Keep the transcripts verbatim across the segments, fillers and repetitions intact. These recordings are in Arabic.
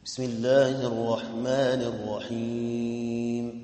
بسم الله الرحمن الرحيم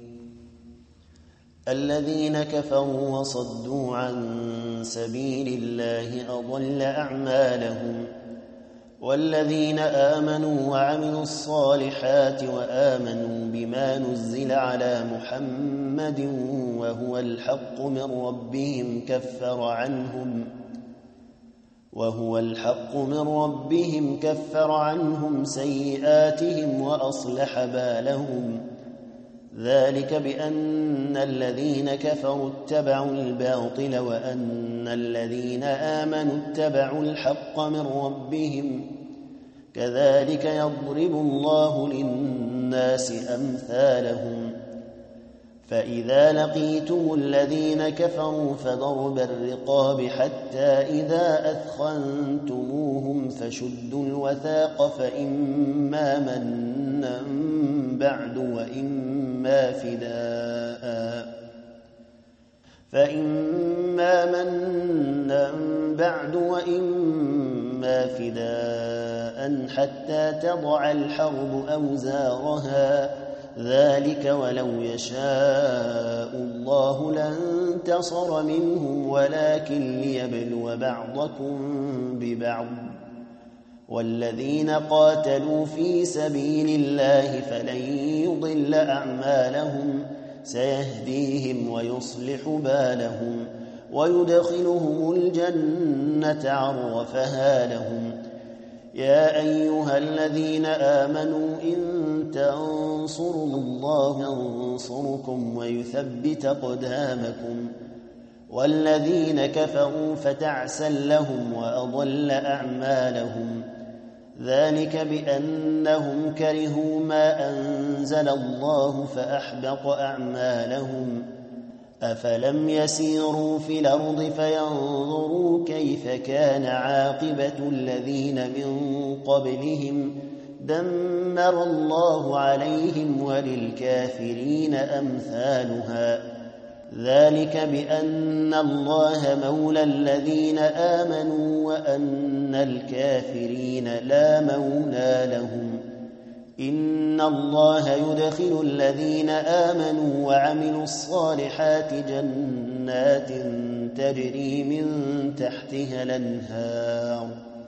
الذين كفروا وصدوا عن سبيل الله أضل أعمالهم والذين آمنوا وعملوا الصالحات وآمنوا بما نزل على محمد وهو الحق من ربهم كفر عنهم وهو الحق من ربهم كفر عنهم سيئاتهم وأصلح بالهم ذلك بأن الذين كفروا اتبعوا الباطل وأن الذين آمنوا اتبعوا الحق من ربهم كذلك يضرب الله للناس أمثالهم فإذا لقيتم الذين كفروا فضرب الرقاب حتى إذا أثخنتموهم فشدوا الوثاق فإما منا بعد وإما فداء فإما منا بعد وإما فداء حتى تضع الحرب أوزارها ذلك ولو يشاء الله لانتصر منهم ولكن ليبلو بعضكم ببعض والذين قاتلوا في سبيل الله فلن يضل أعمالهم سيهديهم ويصلح بالهم ويدخلهم الجنة عرفها لهم يا أيها الذين آمنوا إن تنصروا الله ينصركم ويثبت أقدامكم والذين كفروا فتعسا لهم وأضل أعمالهم ذلك بأنهم كرهوا ما أنزل الله فأحبط أعمالهم أفلم يسيروا في الأرض فينظروا كيف كان عاقبة الذين من قبلهم دمر الله عليهم وللكافرين أمثالها ذلك بأن الله مولى الذين آمنوا وأن الكافرين لا مولى لهم إن الله يدخل الذين آمنوا وعملوا الصالحات جنات تجري من تحتها الأنهار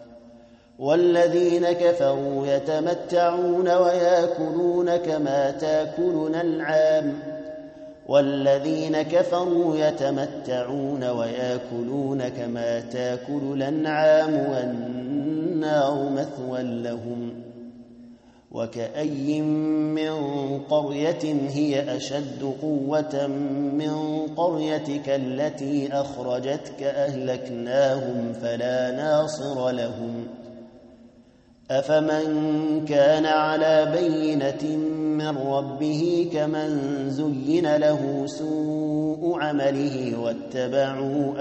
والذين كفروا يتمتعون ويأكلون كما تأكل الأنعام والذين كفروا يتمتعون ويأكلون كما تأكل الأنعام والنار مثوى لهم وكأي من قرية هي أشد قوة من قريتك التي أخرجتك أهلكناهم فلا ناصر لهم أفمن كان على بينة من ربه كمن زين له سوء عمله واتبعوا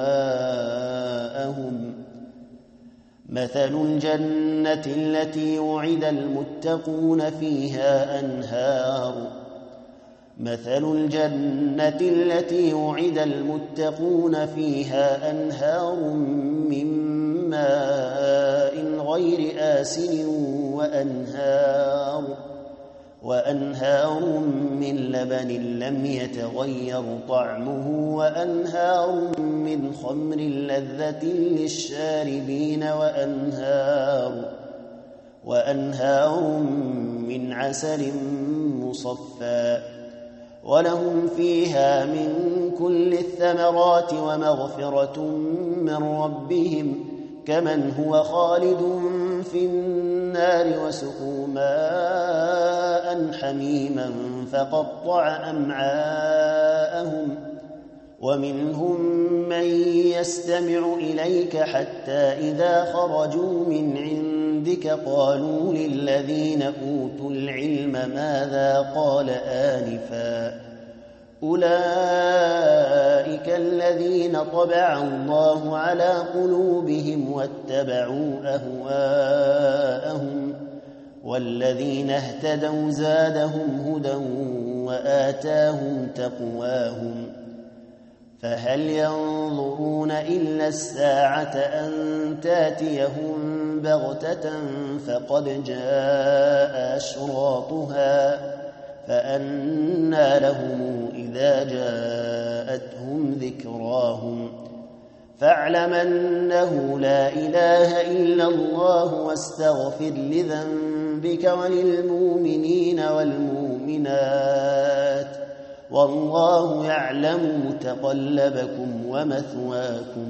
أهواءهم مثل الجنة التي وعد المتقون فيها أنهار مثل الجنة التي وعد المتقون فيها أنهار من ماء غير آسن وأنهار وأنهار من لبن لم يتغير طعمه وأنهار من خمر لذة للشاربين وأنهار وأنهار من عسل مصفى ولهم فيها من كل الثمرات ومغفرة من ربهم كمن هو خالد في النار وسقوا ماء حميما فقطع أمعاءهم ومنهم من يستمع إليك حتى إذا خرجوا من عندك قالوا للذين أوتوا العلم ماذا قال آنفا أولئك الذين طبع الله على قلوبهم واتبعوا أهواءهم والذين اهتدوا زادهم هدى وآتاهم تقواهم فهل ينظرون إلا الساعة أن تاتيهم بغتة فقد جاء أشراطها فأنى لهم إذا جاءتهم ذكراهم فاعلم أنه لا إله إلا الله واستغفر لذنبك وللمؤمنين والمؤمنات والله يعلم متقلبكم ومثواكم.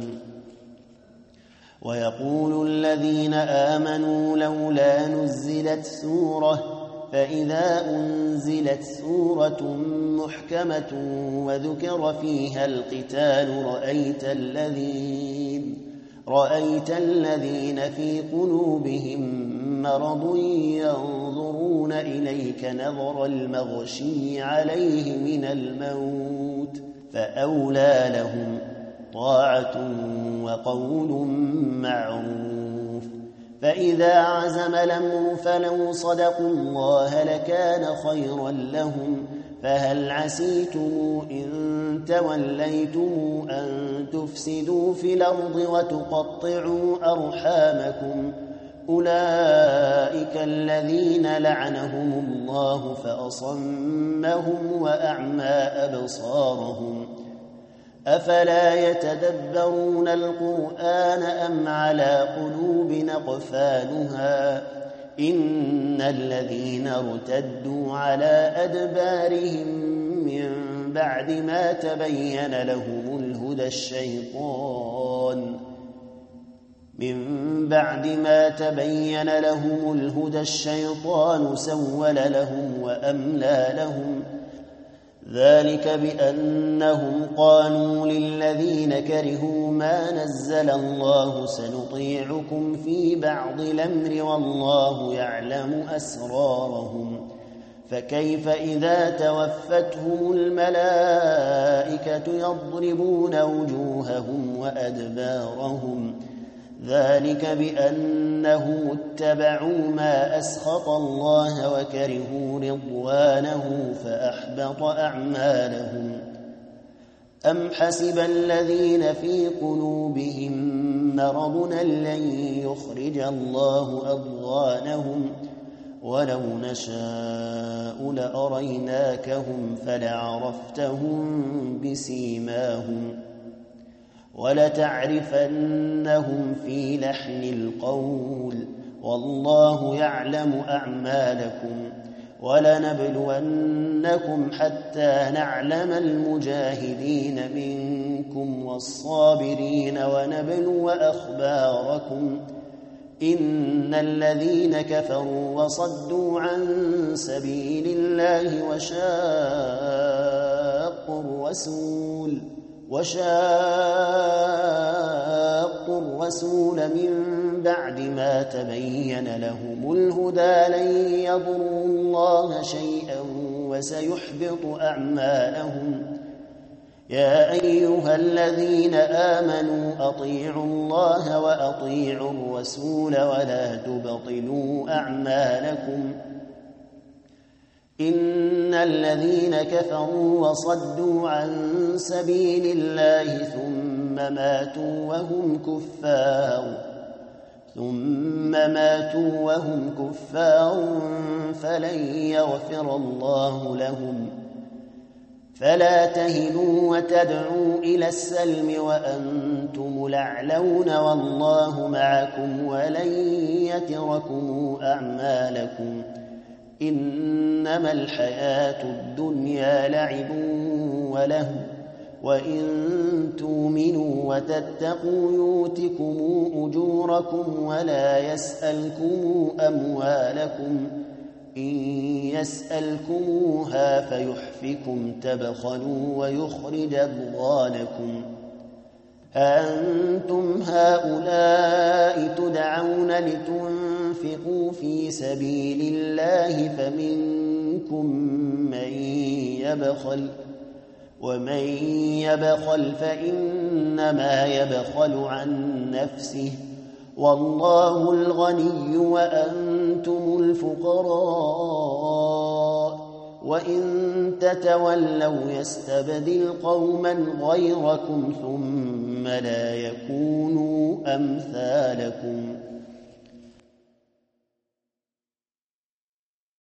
ويقول الذين آمنوا لولا نزلت سورة فإذا أنزلت سورة محكمة وذكر فيها القتال رأيت الذين رأيت الذين في قلوبهم مرض ينظرون إليك نظر المغشي عليه من الموت فأولى لهم طاعة وقول معروف. فإذا عزم الأمر فلو صدقوا الله لكان خيرا لهم فهل عسيتم إن توليتم أن تفسدوا في الأرض وتقطعوا أرحامكم أولئك الذين لعنهم الله فأصمهم وأعمى أبصارهم أفلا يتدبرون القرآن أم على قلوب أقفالها إن الذين ارتدوا على أدبارهم من بعد ما تبين لهم الهدى الشيطان من بعد ما تبين لهم الهدى الشيطان سول لهم وأملى لهم ذلك بأنهم قالوا للذين كرهوا ما نزل الله سنطيعكم في بعض الأمر والله يعلم أسرارهم فكيف إذا توفتهم الملائكة يضربون وجوههم وأدبارهم ذلك بأنهم اتبعوا ما أسخط الله وكرهوا رضوانه فأحبط أعمالهم. أم حسب الذين في قلوبهم مرض لن يخرج الله أضغانهم ولو نشاء لأريناكهم فلعرفتهم بسيماهم ولتعرفنهم في لحن القول والله يعلم أعمالكم ولنبلونكم حتى نعلم المجاهدين منكم والصابرين ونبلو أخباركم إن الذين كفروا وصدوا عن سبيل الله وشاقوا الرسول وشاقوا الرسول من بعد ما تبين لهم الهدى لن يضروا الله شيئا وسيحبط أعمالهم. يا أيها الذين آمنوا أطيعوا الله وأطيعوا الرسول ولا تبطلوا أعمالكم إن الذين كفروا وصدوا عن سبيل الله ثم ماتوا وهم كفار ثم ماتوا وهم كفار فلن يغفر الله لهم فلا تهنوا وتدعوا إلى السلم وأنتم الأعلون والله معكم ولن يتركم أعمالكم إنما الحياة الدنيا لعب وله وإن تؤمنوا وتتقوا يؤتكم أجوركم ولا يسألكم أموالكم إن يسألكموها فيحفكم تبخلوا ويخرج أضغانكم. أنتم هؤلاء تدعون لتنفقوا في سبيل الله فمنكم من يبخل ومن يبخل فإنما يبخل عن نفسه والله الغني وأنتم الفقراء وإن تتولوا يستبدل قوما غيركم ثم لا يكونوا أمثالكم.